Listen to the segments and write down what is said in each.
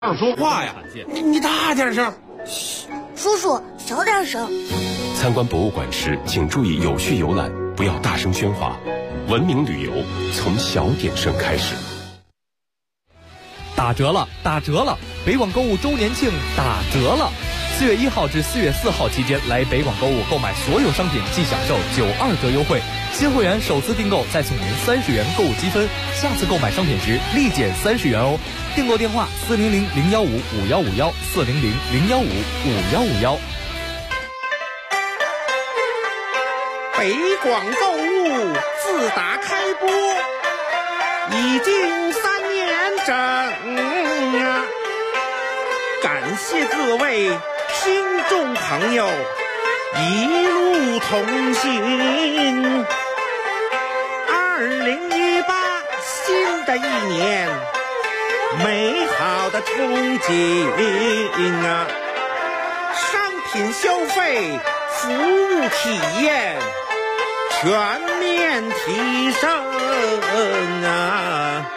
这说话呀，你大点声。 嘘，叔叔小点声。 参观博物馆时，请注意有序游览，不要大声喧哗。文明旅游从小点声开始。 打折了，打折了！北广购物周年庆打折了！4月1号至4月4号期间来北广购物购买所有商品即享受92折优惠，新会员首次订购再送您30元购物积分，下次购买商品时立减30元哦。订购电话400-015-5151，400-015-5151。 北广购物自打开播已经3年整啊！感谢各位听众朋友一路同行。2018新的一年，美好的憧憬啊！商品消费，服务体验全面提升啊！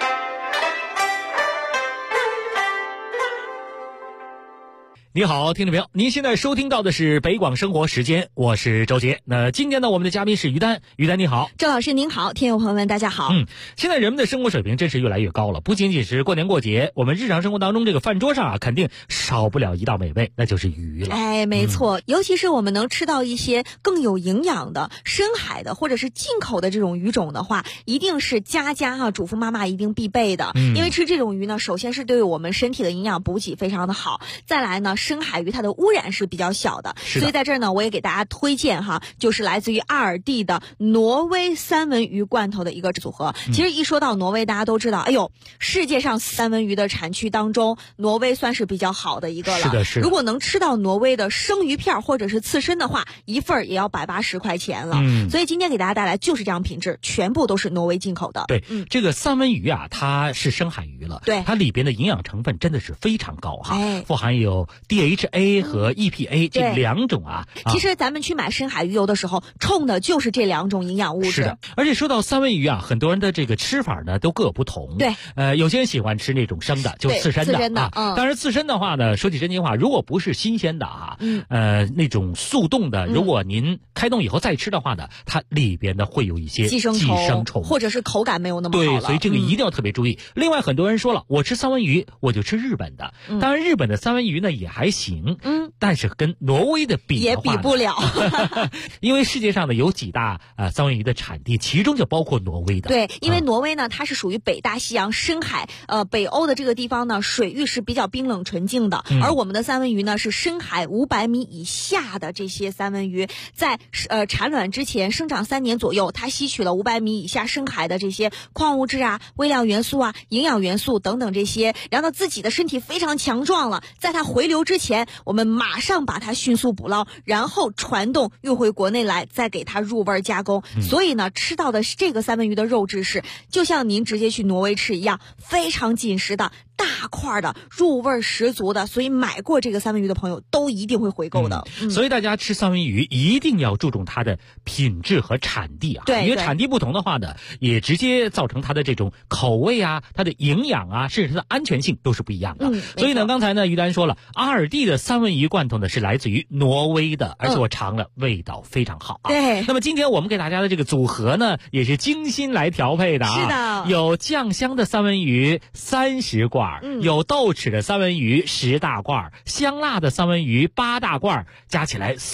你好，听众朋友，您现在收听到的是北广生活时间，我是周杰。那今天呢，我们的嘉宾是于丹。于丹你好。 周老师您好，听友朋友们大家好。 现在人们的生活水平真是越来越高了，不仅仅是过年过节，我们日常生活当中这个饭桌上啊，肯定少不了一道美味，那就是鱼了。 哎，没错，尤其是我们能吃到一些更有营养的深海的或者是进口的这种鱼种的话，一定是家主妇妈妈一定必备的。因为吃这种鱼呢，首先是对我们身体的营养补给非常的好，再来呢，深海鱼它的污染是比较小的，所以在这儿呢，我也给大家推荐就是来自于阿尔蒂的挪威三文鱼罐头的一个组合。其实一说到挪威，大家都知道，哎呦，世界上三文鱼的产区当中，挪威算是比较好的一个了。 是的，是的。 如果能吃到挪威的生鱼片或者是刺身的话，一份也要180块钱了。所以今天给大家带来就是这样品质，全部都是挪威进口的。 对，这个三文鱼啊，它是深海鱼了， 对， 它里边的营养成分真的是非常高富含有 DHA和 EPA 这两种啊。 其实咱们去买深海鱼油的时候，冲的就是这两种营养物质。 是的，而且说到三文鱼啊，很多人的这个吃法呢都各有不同。 对， 有些人喜欢吃那种生的，就刺身的当然刺身的话呢，说起真心话，如果不是新鲜的那种速冻的，如果您开冻以后再吃的话呢，它里边呢会有一些寄生虫， 或者是口感没有那么好了。 对，所以这个一定要特别注意。另外很多人说了，我吃三文鱼我就吃日本的，当然日本的三文鱼呢也还行，但是跟挪威的比的话也比不了因为世界上呢有几大三文鱼的产地，其中就包括挪威的。 对，因为挪威呢它是属于北大西洋深海北欧的这个地方呢，水域是比较冰冷纯净的，而我们的三文鱼呢是深海500米以下的这些三文鱼，在产卵之前生长3年左右，它吸取了500米以下深海的这些矿物质啊、微量元素啊、营养元素等等这些，然后自己的身体非常强壮了，在它回流之前，我们马上把它迅速捕捞，然后传动运回国内来，再给它入味加工。所以呢，吃到的这个三文鱼的肉质是就像您直接去挪威吃一样，非常紧实的大块的，入味十足的，所以买过这个三文鱼的朋友都一定会回购的。 所以大家吃三文鱼一定要注重它的品质和产地啊，因为产地不同的话呢，也直接造成它的这种口味啊、它的营养啊，甚至它的安全性都是不一样的。所以呢，刚才呢于丹说了，阿尔蒂的三文鱼罐头呢是来自于挪威的，而且我尝了，味道非常好啊。 对。 那么今天我们给大家的这个组合呢，也是精心来调配的啊。 是的。 有酱香的三文鱼30罐，有豆豉的三文鱼10大罐，香辣的三文鱼8大罐，加起来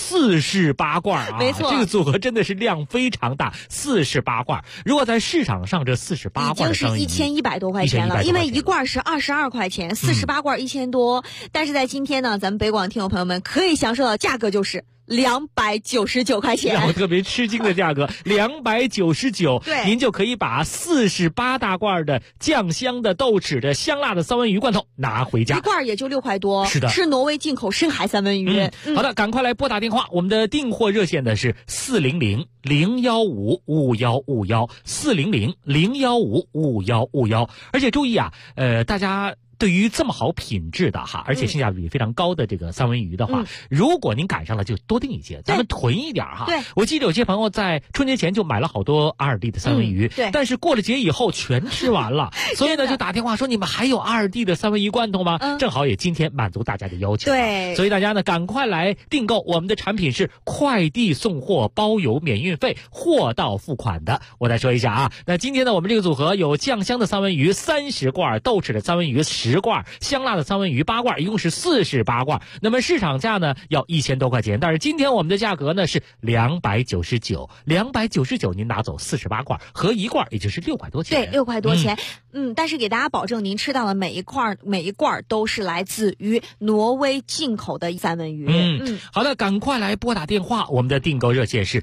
48罐啊！ 没错， 这个组合真的是量非常大，48罐。如果在市场上这48罐的三文鱼已经是1100多块钱了，因为一罐是22块钱，48罐1000多。但是在今天呢，咱们北广听友朋友们可以享受到价格就是299块钱， 让我特别吃惊的价格，299， 对， 您就可以把48大罐的酱香的、豆豉的、香辣的三文鱼罐头拿回家， 一罐也就6块多， 是的， 是挪威进口深海三文鱼。 好的，赶快来拨打电话，我们的订货热线呢是400-015-5151，400-015-5151。而且注意啊，大家对于这么好品质的哈，而且性价比非常高的这个三文鱼的话，如果您赶上了就多订一些，咱们囤一点哈。 对， 我记得有些朋友在春节前就买了好多阿尔蒂的三文鱼， 对， 但是过了节以后全吃完了，所以呢就打电话说你们还有阿尔蒂的三文鱼罐头吗？正好也今天满足大家的要求。 对， 所以大家呢赶快来订购，我们的产品是快递送货包邮免运费，货到付款的。我再说一下啊，那今天呢我们这个组合有酱香的三文鱼30罐，豆豉的三文鱼10罐，香辣的三文鱼8罐，一共是48罐。那么市场价呢要1000多块钱，但是今天我们的价格呢是299，299您拿走48罐，合一罐也就是6块多钱。 对，6块多钱。但是给大家保证，您吃到的每一罐都是来自于挪威进口的三文鱼。 好的，赶快来拨打电话，我们的订购热线是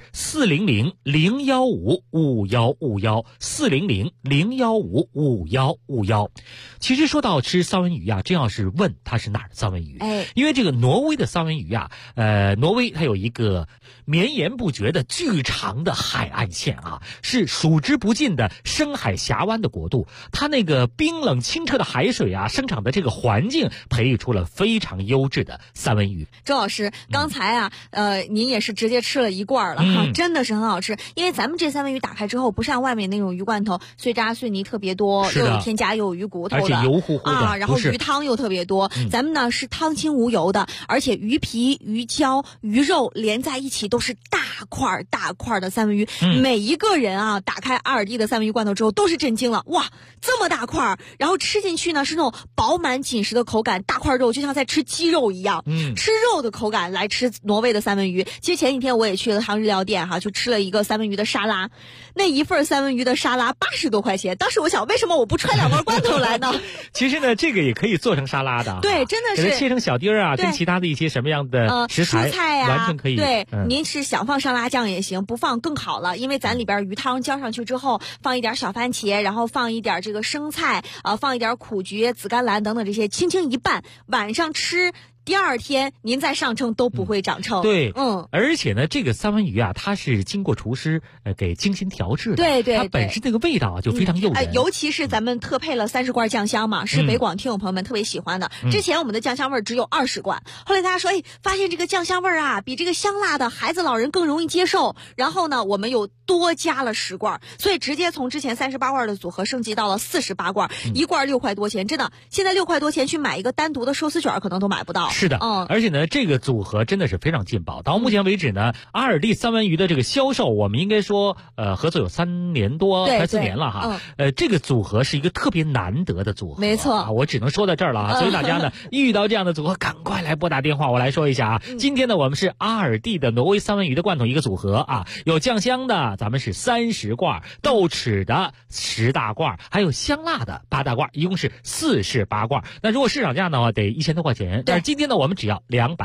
400-015-5151，400-015-5151。其实说到吃三文鱼啊，真要是问它是哪儿的三文鱼，因为这个挪威的三文鱼啊，挪威它有一个绵延不绝的巨长的海岸线啊，是数之不尽的深海峡湾的国度。它那个冰冷清澈的海水啊，生长的这个环境，培育出了非常优质的三文鱼。 周老师，刚才啊，您也是直接吃了一罐了哈，真的是很好吃。因为咱们这三文鱼打开之后，不像外面那种鱼罐头碎渣碎泥特别多，又有添加又有鱼骨头的， 而且油乎乎的啊，然后鱼汤又特别多。咱们呢是汤清无油的，而且鱼皮、鱼胶、鱼肉连在一起都是大块的三文鱼。每一个人啊，打开阿尔蒂的三文鱼罐头之后都是震惊了，哇，这么大块，然后吃进去呢是那种饱满紧实的口感，大块肉就像在吃鸡肉一样，吃肉的口感来吃挪威的三文鱼。其实前几天我也去了趟日料店哈，就吃了一个三文鱼的沙拉，那一份三文鱼的沙拉80多块钱。当时我想，为什么我不揣2罐罐头来呢？ 其实呢，这个也可以做成沙拉的， 对，真的是给它切成小丁儿啊，跟其他的一些什么样的食材， 蔬菜啊， 完全可以。 对，您是想放沙拉酱也行，不放更好了，因为咱里边鱼汤浇上去之后，放一点小番茄，然后放一点这个生菜，放一点苦菊、紫甘蓝等等这些，轻轻一拌，晚上吃。第二天您再上称都不会长称。 对，而且呢，这个三文鱼啊，它是经过厨师给精心调制的， 对， 它本身这个味道啊就非常诱人。 尤其是咱们特配了30罐酱香嘛，是北广听友朋友们特别喜欢的。之前我们的酱香味只有20罐，后来大家说，发现这个酱香味啊，比这个香辣的孩子老人更容易接受。然后呢，我们又多加了10罐，所以直接从之前38罐的组合升级到了48罐，一罐6块多钱，真的，现在6块多钱去买一个单独的寿司卷可能都买不到。 是的，而且呢，这个组合真的是非常劲爆。到目前为止呢，阿尔蒂三文鱼的这个销售，我们应该说，合作有3年多，快4年了哈。这个组合是一个特别难得的组合， 没错， 我只能说到这儿了啊。所以大家呢，遇到这样的组合，赶快来拨打电话，我来说一下啊。今天呢，我们是阿尔蒂的挪威三文鱼的罐头一个组合啊，有酱香的，咱们是30罐，豆豉的10大罐，还有香辣的8大罐，一共是48罐。那如果市场价呢，得1000多块钱，但是今天呢，我们只要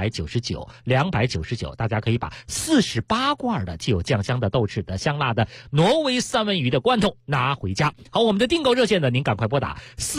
299，大家可以把48罐的既有酱香的、豆豉的、香辣的挪威三文鱼的罐头拿回家。好，我们的订购热线呢，您赶快拨打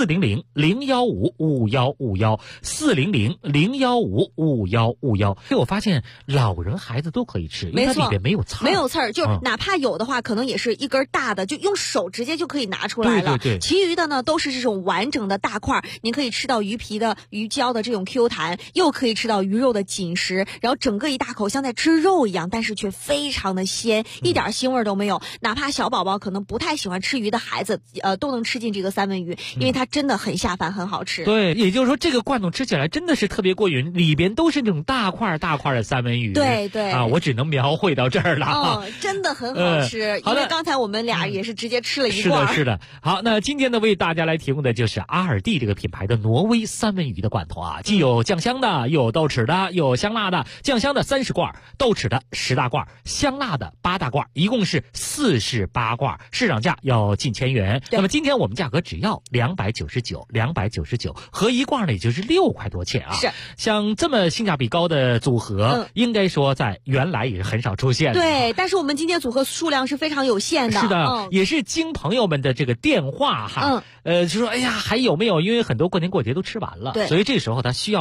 400-015-5151，400-015-5151。我发现老人孩子都可以吃，因为它里边没有刺儿， 没有刺儿，就哪怕有的话，可能也是一根大的，就用手直接就可以拿出来了。 对， 其余的呢都是这种完整的大块，您可以吃到鱼皮的、鱼胶的这种 Q 弹，又可以吃到鱼肉的紧实，然后整个一大口像在吃肉一样，但是却非常的鲜，一点腥味都没有。哪怕小宝宝可能不太喜欢吃鱼的孩子，都能吃进这个三文鱼，因为它真的很下饭，很好吃。 对，也就是说这个罐头吃起来真的是特别过瘾，里边都是那种大块的三文鱼。 对啊， 我只能描绘到这儿了。 真的很好吃。因为刚才我们俩也是直接吃了一罐。 是的。好，那今天呢，为大家来提供的就是阿尔蒂这个品牌的挪威三文鱼的罐头啊，既有酱香的，又有豆豉的，又有香辣的。酱香的30罐，豆豉的10大罐，香辣的8大罐，一共是48罐，市场价要近1000元。那么今天我们价格只要299，合一罐呢也就是6块多钱啊。 是， 像这么性价比高的组合，应该说在原来也是很少出现的。 对，但是我们今天组合数量是非常有限的。 是的，也是经朋友们的这个电话哈，就说哎呀还有没有？因为很多过年过节都吃完了，所以这时候他需要在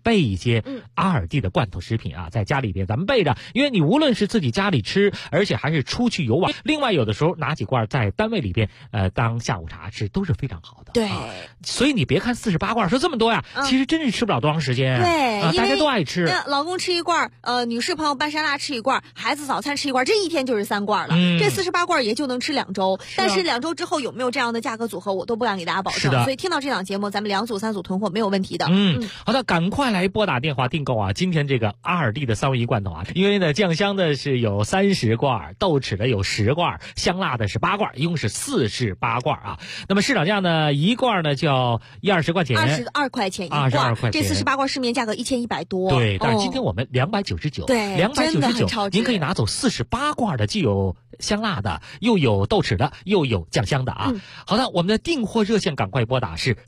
备一些阿尔蒂的罐头食品啊，在家里边咱们备着，因为你无论是自己家里吃，而且还是出去游玩，另外有的时候拿几罐在单位里边当下午茶吃都是非常好的。 对， 所以你别看48罐说这么多呀，其实真是吃不了多长时间。 对， 大家都爱吃。 老公吃一罐，女士朋友拌沙拉吃一罐，孩子早餐吃一罐，这一天就是3罐了。这48罐也就能吃2周，但是2周之后有没有这样的价格组合，我都不敢给大家保证。所以听到这档节目，咱们2组3组囤货没有问题的。 好的，赶快来拨打电话订购啊！今天这个阿尔蒂的3文鱼罐头啊，因为呢酱香的是有30罐，豆豉的有10罐，香辣的是8罐，一共是48罐啊。那么市场价呢，一罐呢就要120块钱 ，22块钱一罐 ，22块钱。 这48罐市面价格1100多。 对，但是今天我们299， 对 ，299，您可以拿走48罐的，既有香辣的，又有豆豉的，又有酱香的啊。好的，我们的订货热线赶快拨打是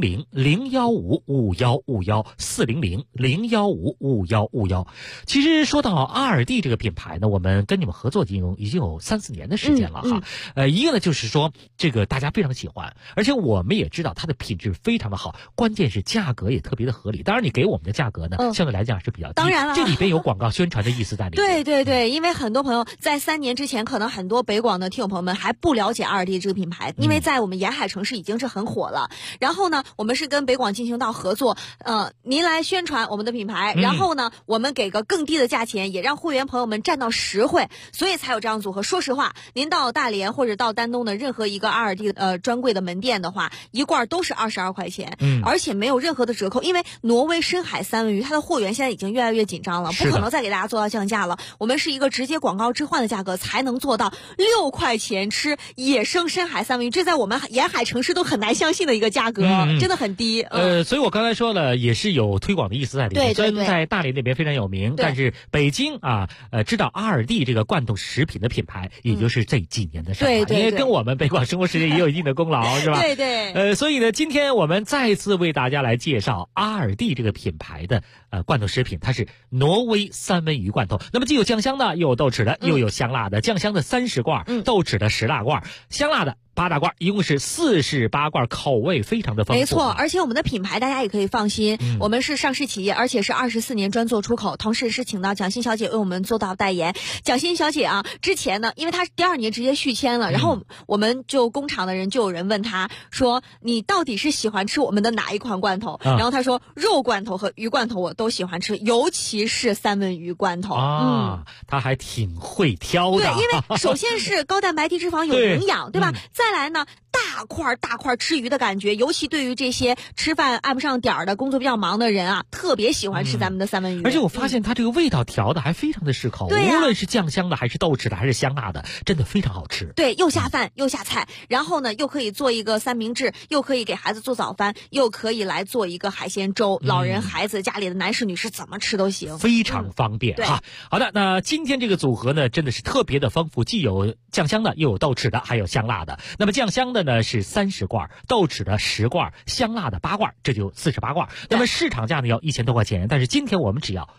400-015-5151，400-015-5151。其实说到阿尔蒂这个品牌呢，我们跟你们合作已经有3-4年的时间了哈。一个呢就是说这个大家非常喜欢，而且我们也知道它的品质非常的好，关键是价格也特别的合理。当然你给我们的价格呢，相对来讲是比较低， 当然了， 这里边有广告宣传的意思在里面。 对对对，因为很多朋友在3年之前，可能很多北广的听友朋友们还不了解阿尔蒂这个品牌，因为在我们沿海城市已经是很火了。然后呢，我们是跟北广进行到合作，您来宣传我们的品牌，然后呢，我们给个更低的价钱，也让会员朋友们占到实惠，所以才有这样组合。说实话，您到大连或者到丹东的任何一个阿尔蒂专柜的门店的话，一罐都是22块钱，而且没有任何的折扣，因为挪威深海3文鱼它的货源现在已经越来越紧张了，不可能再给大家做到降价了。我们是一个直接广告置换的价格才能做到6块钱吃野生深海3文鱼，这在我们沿海城市都很难相信的一个价格，真的很低。 所以我刚才说了，也是有推广的意思在里面。虽然在大连那边非常有名，但是北京啊，知道阿尔蒂这个罐头食品的品牌，也就是这几年的上海，因为跟我们北广生活时间也有一定的功劳，是吧？ 对对。 所以呢，今天我们再次为大家来介绍阿尔蒂这个品牌的罐头食品，它是挪威3文鱼罐头。那么既有酱香的，又有豆豉的，又有香辣的。酱香的30罐，豆豉的10大罐，香辣的8大罐，一共是48罐，口味非常的丰富。 没错，而且我们的品牌大家也可以放心，我们是上市企业，而且是24年专做出口，同时是请到蒋欣小姐为我们做到代言。蒋欣小姐啊，之前呢，因为她第2年直接续签了，然后我们就工厂的人就有人问她说，你到底是喜欢吃我们的哪一款罐头？然后她说肉罐头和鱼罐头我都喜欢吃，尤其是3文鱼罐头。 她还挺会挑的。 对，因为首先是高蛋白低脂肪有营养，对吧？再来呢，大块吃鱼的感觉，尤其对于这些吃饭按不上点儿的工作比较忙的人啊，特别喜欢吃咱们的3文鱼。 而且我发现它这个味道调的还非常的适口，无论是酱香的还是豆豉的还是香辣的，真的非常好吃。 对，又下饭又下菜，然后呢又可以做一个3明治，又可以给孩子做早饭，又可以来做一个海鲜粥，老人孩子家里的男士女士怎么吃都行， 非常方便哈。好的，那今天这个组合呢真的是特别的丰富，既有酱香的，又有豆豉的，还有香辣的。那么酱香的呢是30罐，豆豉的10罐，香辣的8罐，这就48罐。那么市场价呢要1000多块钱，但是今天我们只要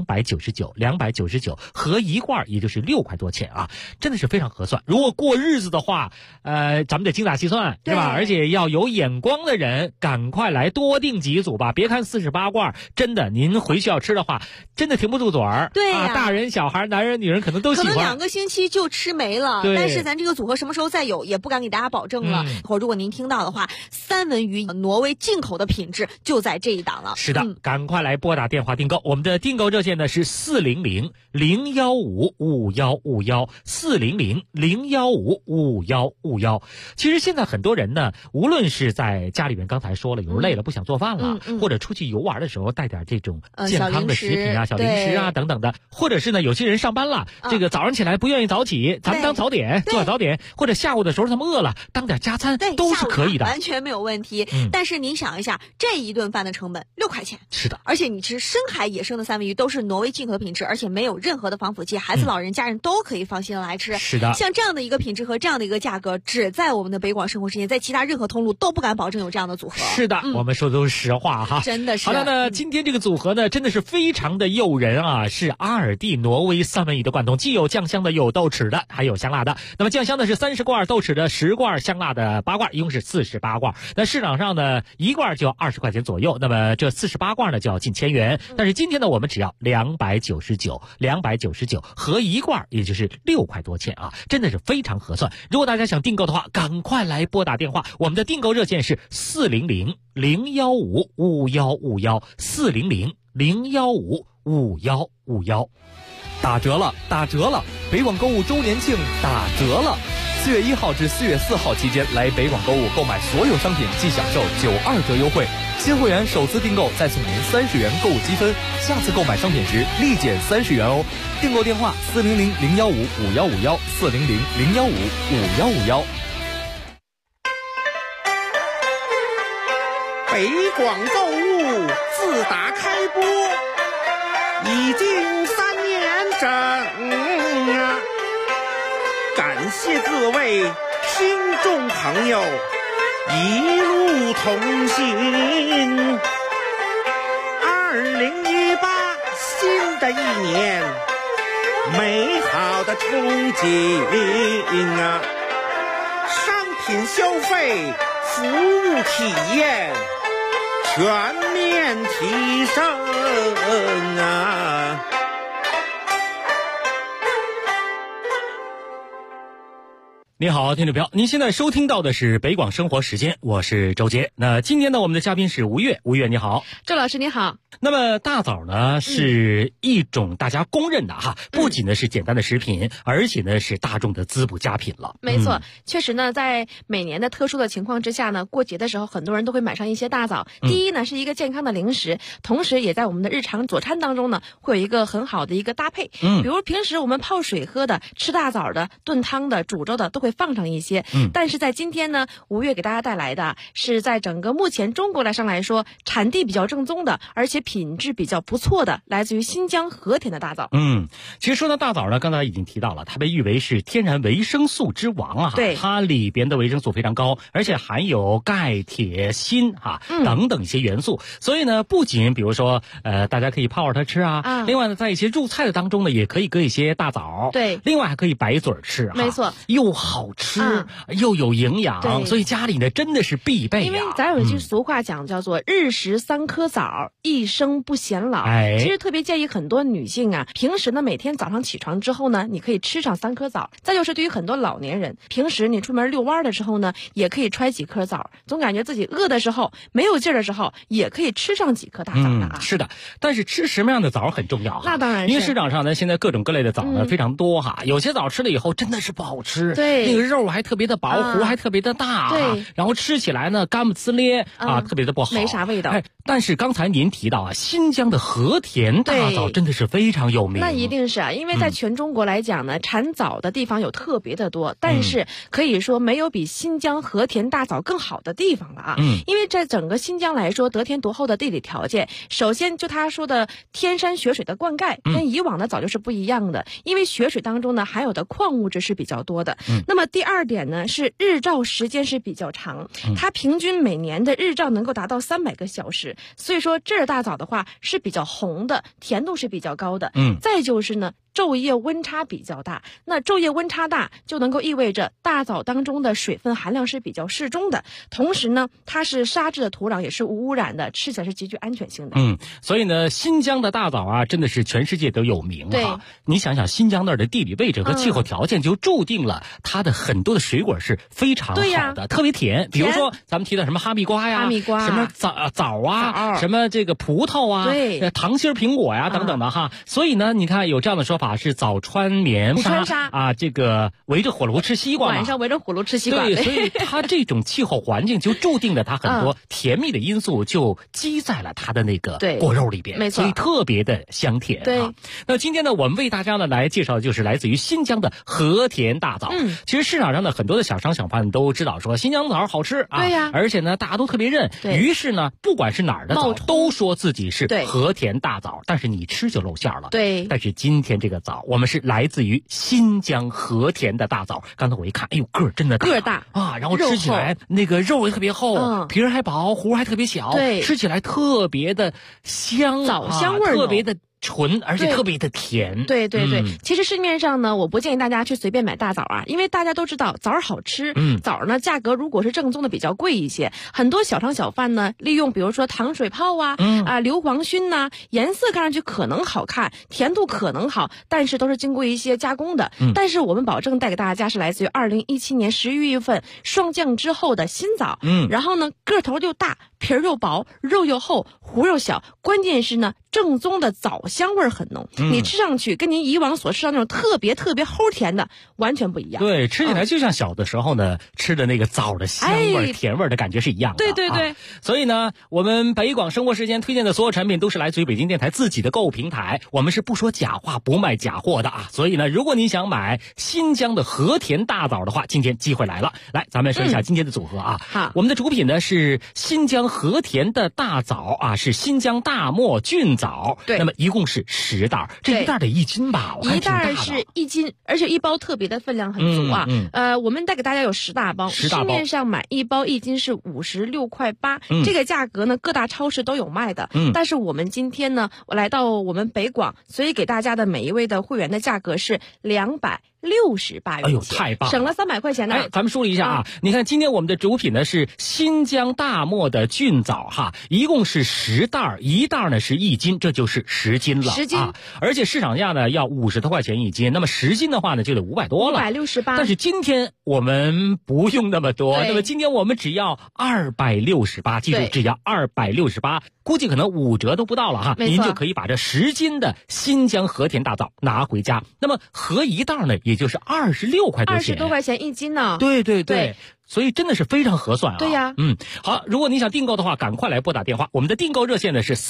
299，合一罐也就是6块多钱啊，真的是非常合算。如果过日子的话，咱们得精打细算，是吧？而且要有眼光的人，赶快来多订几组吧。别看48罐，真的您回去要吃的话，真的停不住嘴儿。 对啊，大人小孩、男人女人可能都喜欢， 可能2个星期就吃没了。但是咱这个组合什么时候再有，也不敢给大家保证了。或如果您听到的话，3文鱼挪威进口的品质就在这一档了。 是的，赶快来拨打电话订购。我们的订购热线呢是400-015-5151，400-015-5151。其实现在很多人呢，无论是在家里面，刚才说了，有时候累了不想做饭了，或者出去游玩的时候带点这种健康的食品啊、小零食啊等等的，或者是呢有些人上班了，这个早上起来不愿意早起，咱们当早点，做点早点，或者下午的时候他们饿了，当点加餐，都是可以的， 完全没有问题。但是您想一下，这一顿饭的成本6块钱， 是的， 而且你吃深海野生的3文鱼都是挪威进口品质，而且没有任何的防腐剂，孩子、老人、家人都可以放心的来吃。 是的， 像这样的一个品质和这样的一个价格，只在我们的北广生活时间，在其他任何通路都不敢保证有这样的组合。 是的，我们说的都是实话哈， 真的是。 好的呢，今天这个组合呢，真的是非常的诱人啊，是阿尔蒂挪威3文鱼的罐头，既有酱香的，有豆豉的，还有香辣的。那么酱香的是30罐，豆豉的10罐，香辣的的8罐，一共是48罐。那市场上呢，一罐就要20块钱左右，那么这48罐呢就要近1000元。但是今天呢，我们只要299，合一罐也就是6块多钱啊，真的是非常合算。如果大家想订购的话，赶快来拨打电话，我们的订购热线是400-015-5151，400-015-5151。 打折了，打折了！北广购物周年庆打折了！4月1号至4月4号期间，来北广购物购买所有商品即享受92折优惠。新会员首次订购再送您30元购物积分，下次购买商品时立减30元哦。订购电话400-015-5151，400-015-5151。 北广购物自打开播已经3年整啊！感谢各位听众朋友一路同行。2018新的一年，美好的憧憬啊！商品消费，服务体验全面提升啊！ 你好，听众朋友，您现在收听到的是北广生活时间，我是周杰。那今天呢，我们的嘉宾是吴越，吴越你好。 周老师你好。 那么大枣呢，是一种大家公认的哈，不仅呢是简单的食品，而且呢是大众的滋补佳品了。 没错，确实呢，在每年的特殊的情况之下呢，过节的时候很多人都会买上一些大枣。第一呢是一个健康的零食，同时也在我们的日常佐餐当中呢会有一个很好的一个搭配。比如平时我们泡水喝的、吃大枣的、炖汤的、煮粥的都会放上一些。但是在今天呢，吴越给大家带来的是在整个目前中国来说，产地比较正宗的，而且品质比较不错的，来自于新疆和田的大枣。 其实说到大枣呢，刚才已经提到了，它被誉为是天然维生素之王啊。 对， 它里边的维生素非常高，而且含有钙、铁、锌等等一些元素。所以呢，不仅比如说大家可以泡着它吃啊，另外呢，在一些入菜的当中呢，也可以搁一些大枣。 对， 另外还可以白嘴吃没错， 又好吃又有营养，所以家里呢真的是必备。 因为咱有一句俗话讲叫做日食3颗枣，一生不显老。其实特别建议很多女性啊，平时呢每天早上起床之后呢，你可以吃上3颗枣。再就是对于很多老年人，平时你出门遛弯的时候呢，也可以揣几颗枣，总感觉自己饿的时候没有劲儿的时候，也可以吃上几颗大枣的啊。 是的，但是吃什么样的枣很重要。 那当然是， 因为市场上呢现在各种各类的枣呢非常多哈，有些枣吃了以后真的是不好吃， 对， 那个肉还特别的薄，核还特别的大， 对， 然后吃起来呢干不呲咧特别的不好， 没啥味道。 但是刚才您提到啊，新疆的和田大枣真的是非常有名。 那一定是啊，因为在全中国来讲呢，产枣的地方有特别的多，但是可以说没有比新疆和田大枣更好的地方了啊。因为在整个新疆来说，得天独厚的地理条件，首先就他说的天山雪水的灌溉，跟以往的枣就是不一样的，因为雪水当中呢含有的矿物质是比较多的。那么第二点呢是日照时间是比较长，它平均每年的日照能够达到300个小时，所以说这儿大枣的话是比较红的，甜度是比较高的。再就是呢昼夜温差比较大，那昼夜温差大就能够意味着大枣当中的水分含量是比较适中的，同时呢它是沙质的土壤，也是无污染的，吃起来是极具安全性的。 所以呢新疆的大枣啊真的是全世界都有名啊。你想想新疆那儿的地理位置和气候条件就注定了它的很多的水果是非常好的，特别甜。比如说咱们提到什么哈密瓜呀，什么枣啊，什么这个葡萄啊，糖心苹果呀等等的哈。所以呢你看有这样的说法，是早穿棉纱啊，这个围着火炉吃西瓜， 晚上围着火炉吃西瓜。 对，所以它这种气候环境就注定了它很多甜蜜的因素就积在了它的那个果肉里边， 没错， 所以特别的香甜。 对， 那今天呢，我们为大家呢来介绍的就是来自于新疆的和田大枣。其实市场上的很多的小商小贩都知道说新疆枣好吃啊， 对呀， 而且呢大家都特别认，于是呢不管是哪儿的枣都说自己是和田大枣，但是你吃就露馅了。 对， 但是今天这个枣我们是来自于新疆和田的大枣。刚才我一看，哎呦个儿真的大， 个儿大啊，然后吃起来那个肉也特别厚，皮儿还薄，核还特别小，吃起来特别的香， 枣香味儿特别的纯，而且特别的甜。 对对对，其实市面上呢，我不建议大家去随便买大枣啊，因为大家都知道枣好吃，枣呢价格如果是正宗的比较贵一些，很多小商小贩呢利用比如说糖水泡啊，硫磺熏呐，颜色看上去可能好看，甜度可能好，但是都是经过一些加工的。但是我们保证带给大家是来自于2017年11月份霜降之后的新枣，然后呢个头又大，皮儿又薄，肉又厚，核又小，关键是呢正宗的枣香味很浓，你吃上去跟您以往所吃到那种特别齁甜的完全不一样。 对，吃起来就像小的时候呢吃的那个枣的香味、甜味的感觉是一样的。 对对对。 所以呢，我们北广生活时间推荐的所有产品都是来自于北京电台自己的购物平台，我们是不说假话不卖假货的啊。所以呢，如果你想买新疆的和田大枣的话，今天机会来了。来，咱们说一下今天的组合啊。 好， 我们的主品呢是新疆和田的大枣啊，是新疆大漠菌枣。 对， 那么一共是10袋，这一袋得1斤吧？我看挺大的。 一袋是1斤，而且一包特别的分量很足啊。我们带给大家有10大包，市面上买一包1斤是56.8块，这个价格呢各大超市都有卖的。但是我们今天呢，我来到我们北广，所以给大家的每一位的会员的价格是268元。 哎呦，太棒了， 省了300块钱呢。 哎，咱们梳理一下啊，你看今天我们的主品呢是新疆大漠的菌枣哈，一共是10袋，一袋呢是1斤，这就是10斤了。10斤啊，而且市场价呢要50多块钱1斤，那么10斤的话呢就得500多了 ，568。 但是今天我们不用那么多，那么今天我们只要268，记住只要268，估计可能5折都不到了哈，您就可以把这10斤的新疆和田大枣拿回家。那么合一袋呢，也就是26块多钱，20 多块钱1斤呢。 对对对。所以真的是非常合算啊！ 对呀， 好，如果你想订购的话，赶快来拨打电话。我们的订购热线呢是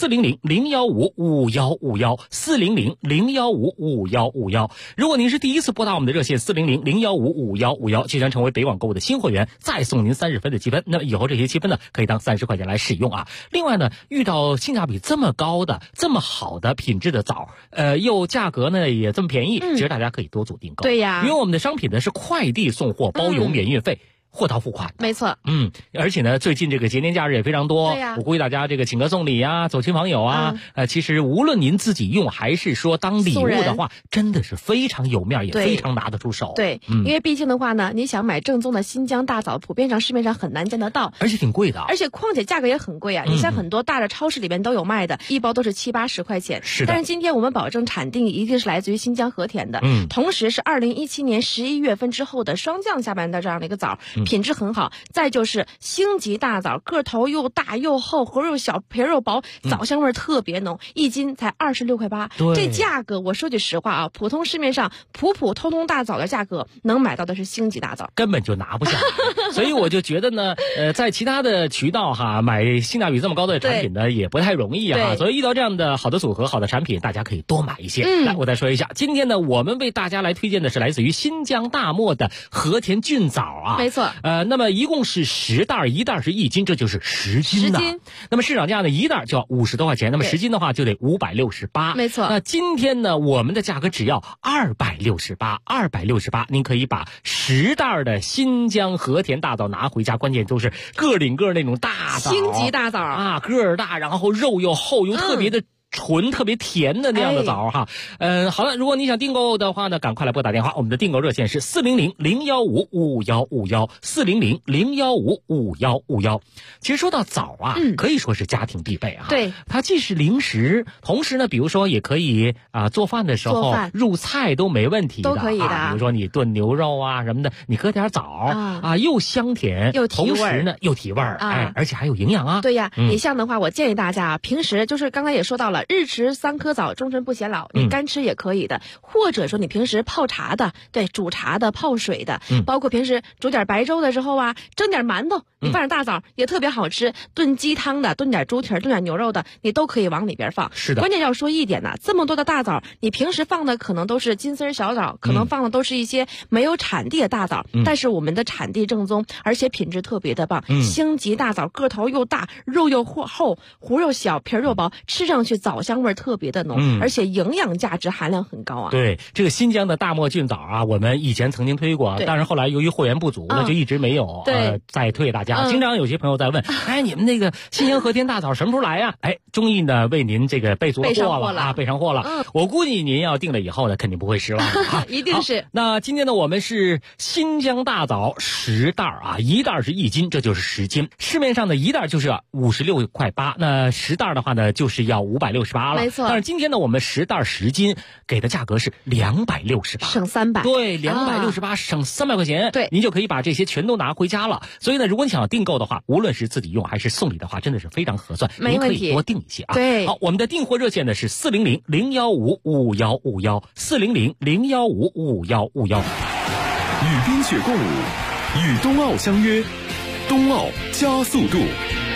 400-015-5151，400-015-5151。如果您是第一次拨打我们的热线400-015-5151，就将成为北网购物的新会员，再送您30分的积分。那么以后这些积分呢，可以当30块钱来使用啊。另外呢，遇到性价比这么高的、这么好的品质的枣，又价格呢也这么便宜，其实大家可以多组订购。 对呀， 因为我们的商品呢是快递送货，包邮免运费。货到付款， 没错。 而且呢，最近这个节年假日也非常多， 对呀， 我估计大家这个请客送礼啊，走亲访友啊，其实无论您自己用还是说当礼物的话，真的是非常有面，也非常拿得出手。 对，因为毕竟的话呢，你想买正宗的新疆大枣，普遍上市面上很难见得到， 而且挺贵的， 而且况且价格也很贵啊。你像很多大的超市里面都有卖的，一包都是70、80块钱。 是的。 但是今天我们保证产地一定是来自于新疆和田的，同时是2017年11月份之后的霜降下半的这样的一个枣，品质很好。再就是星级大枣，个头又大又厚，核又小，皮又薄，枣香味特别浓，1斤才26.8块。这价格我说句实话啊，普通市面上普通大枣的价格能买到的是星级大枣， 根本就拿不下。所以我就觉得呢，在其他的渠道哈买性价比这么高的产品呢，也不太容易啊。所以遇到这样的好的组合、好的产品，大家可以多买一些。来，我再说一下，今天呢，我们为大家来推荐的是来自于新疆大漠的和田菌枣啊。 没错。 那么一共是10袋，一袋是1斤，这就是10斤的。那么市场价呢，一袋就要50多块钱，那么10斤的话就得568。 没错。 那今天呢，我们的价格只要268，您可以把10袋的新疆和田大枣拿回家，关键都是个顶个那种大枣， 星级大枣啊，个儿大，然后肉又厚又特别的纯，特别甜的那样的枣哈。好了，如果你想订购的话呢，赶快来拨打电话，我们的订购热线是400-015-5151，400-015-5151。其实说到枣啊，可以说是家庭必备啊。 对， 它既是零食，同时呢，比如说也可以做饭的时候入菜都没问题的， 都可以的。 比如说你炖牛肉啊什么的，你搁点枣又香甜又提味， 同时呢又提味儿，而且还有营养啊。 对呀，你像的话，我建议大家平时就是刚才也说到了。日吃3颗枣，终身不显老。你干吃也可以的，或者说你平时泡茶的，对，煮茶的、泡水的，包括平时煮点白粥的时候啊，蒸点馒头，你放点大枣也特别好吃。炖鸡汤的，炖点猪蹄儿、炖点牛肉的，你都可以往里边放。 是的。 关键要说一点呢，这么多的大枣，你平时放的可能都是金丝小枣，可能放的都是一些没有产地的大枣，但是我们的产地正宗，而且品质特别的棒。星级大枣个头又大，肉又厚，核又小，皮又薄，吃上去枣香味特别的浓，而且营养价值含量很高啊。 对，这个新疆的大漠菌枣啊，我们以前曾经推过，但是后来由于货源不足，那就一直没有再推给大家。 家。经常有些朋友在问，你们那个新疆和田大枣什么时候来呀？中意呢为您这个备足了货了啊，备上货了。我估计您要订了以后呢，肯定不会失望的一定是。 那今天呢，我们是新疆大枣10袋啊，1袋是1斤，这就是10斤。市面上的1袋就是56.8块，那10袋的话呢，就是要568了。 没错。 但是今天呢，我们10袋10斤给的价格是268， 省300。 对，268省300块钱。 对， 您就可以把这些全都拿回家了。所以呢，如果你想要订购的话，无论是自己用还是送礼的话，真的是非常合算。 没问题， 您可以多订一些啊。 对， 好，我们的订货热线呢是400-015-5151，400-015-5151。 与冰雪共舞，与冬奥相约，冬奥加速度。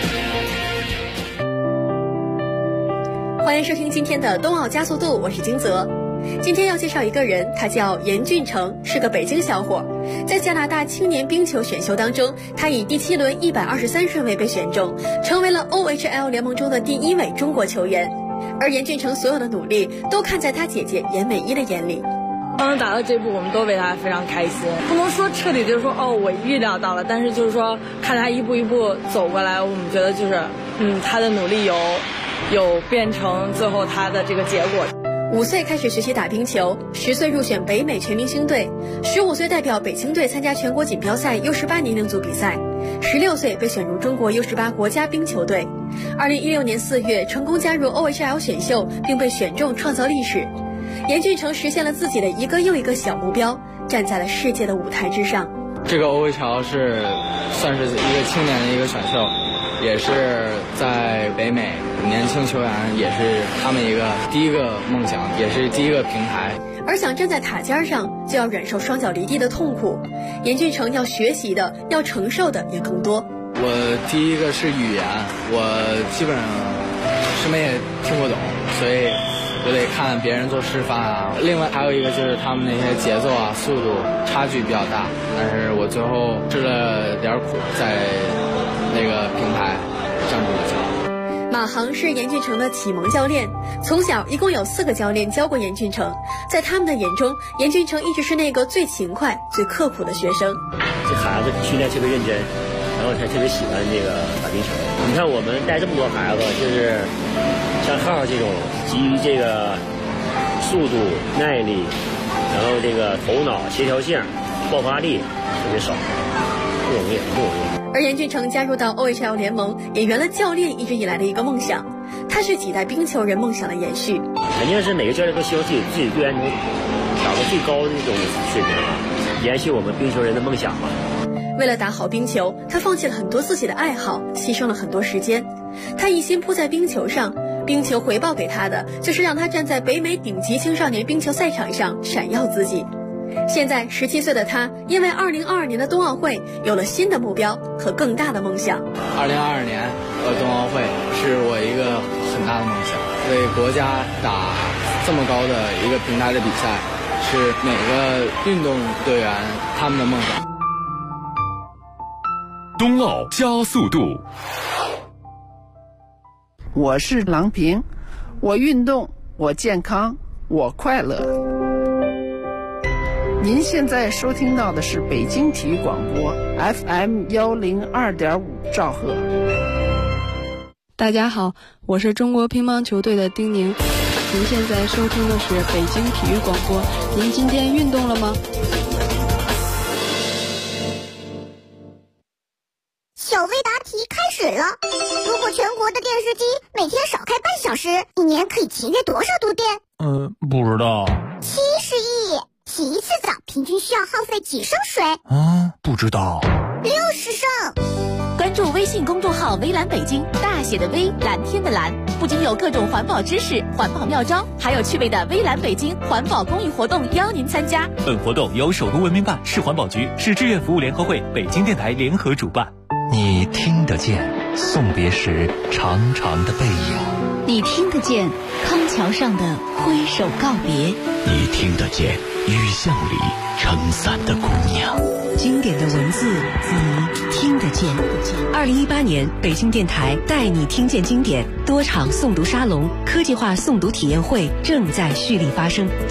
欢迎收听今天的冬奥加速度，我是金泽。今天要介绍一个人，他叫严俊成，是个北京小伙。在加拿大青年冰球选秀当中，他以第7轮123顺位被选中，成为了 OHL 联盟中的第1位中国球员。而严俊成所有的努力都看在他姐姐严美一的眼里。 能达到这步，我们都为他非常开心。不能说彻底就是说我预料到了，但是就是说看他一步一步走过来，我们觉得就是他的努力有变成最后他的这个结果。 5岁开始学习打冰球，10岁入选北美全明星队，15岁代表北京队参加全国锦标赛 U18 年龄组比赛，16岁被选入中国 U18 国家冰球队，2016年4月成功加入 OHL 选秀，并被选中创造历史。严俊成实现了自己的一个又一个小目标，站在了世界的舞台之上。 这个 OHL 是算是一个青年的一个选秀，也是在北美年轻球员也是他们一个第一个梦想，也是第一个平台。 而想站在塔尖上，就要忍受双脚离地的痛苦。严俊成要学习的、要承受的也更多。 我第一个是语言，我基本上什么也听不懂，所以我得看别人做示范啊。另外还有一个就是他们那些节奏啊、速度差距比较大，但是我最后吃了点苦，在那个平台站住了脚。 马航是严俊成的启蒙教练，从小一共有4个教练教过严俊成，在他们的眼中，严俊成一直是那个最勤快、最刻苦的学生。 这孩子训练特别认真，然后他特别喜欢这个打冰球。你看我们带这么多孩子，就是像浩这种基于这个速度、耐力，然后这个头脑协调性、爆发力特别少，不容易。 而严俊成加入到 OHL 联盟，也圆了教练一直以来的一个梦想，他是几代冰球人梦想的延续。 肯定是每个教练都希望自己队员能打到最高的那种水平啊，延续我们冰球人的梦想嘛。 为了打好冰球，他放弃了很多自己的爱好，牺牲了很多时间。他一心扑在冰球上，冰球回报给他的就是让他站在北美顶级青少年冰球赛场上闪耀自己。现在17岁的他，因为2022年的冬奥会有了新的目标和更大的梦想。 2022年冬奥会是我一个很大的梦想，为国家打这么高的一个平台的比赛，是每个运动队员他们的梦想。 冬奥加速度。 我是郎平，我运动，我健康，我快乐。您现在收听到的是北京体育广播 FM 102.5兆赫。 大家好，我是中国乒乓球队的丁宁。您现在收听的是北京体育广播。您今天运动了吗？ 小微答题开始了。如果全国的电视机每天少开半小时，一年可以节约多少度电？ 不知道。 70亿。洗一次澡平均需要耗费几升水？ 不知道。 60升。 关注微信公众号微蓝北京，大写的微，蓝天的蓝，不仅有各种环保知识、环保妙招，还有趣味的微蓝北京环保公益活动邀您参加。 本活动由首都文明办、市环保局、市志愿服务联合会、北京电台联合主办。 你听得见送别时长长的背影， 你听得见康桥上的挥手告别， 你听得见雨巷里撑伞的姑娘。 经典的文字，你听得见。 2018年北京电台带你听见经典多场诵读沙龙、科技化诵读体验会正在蓄力发生。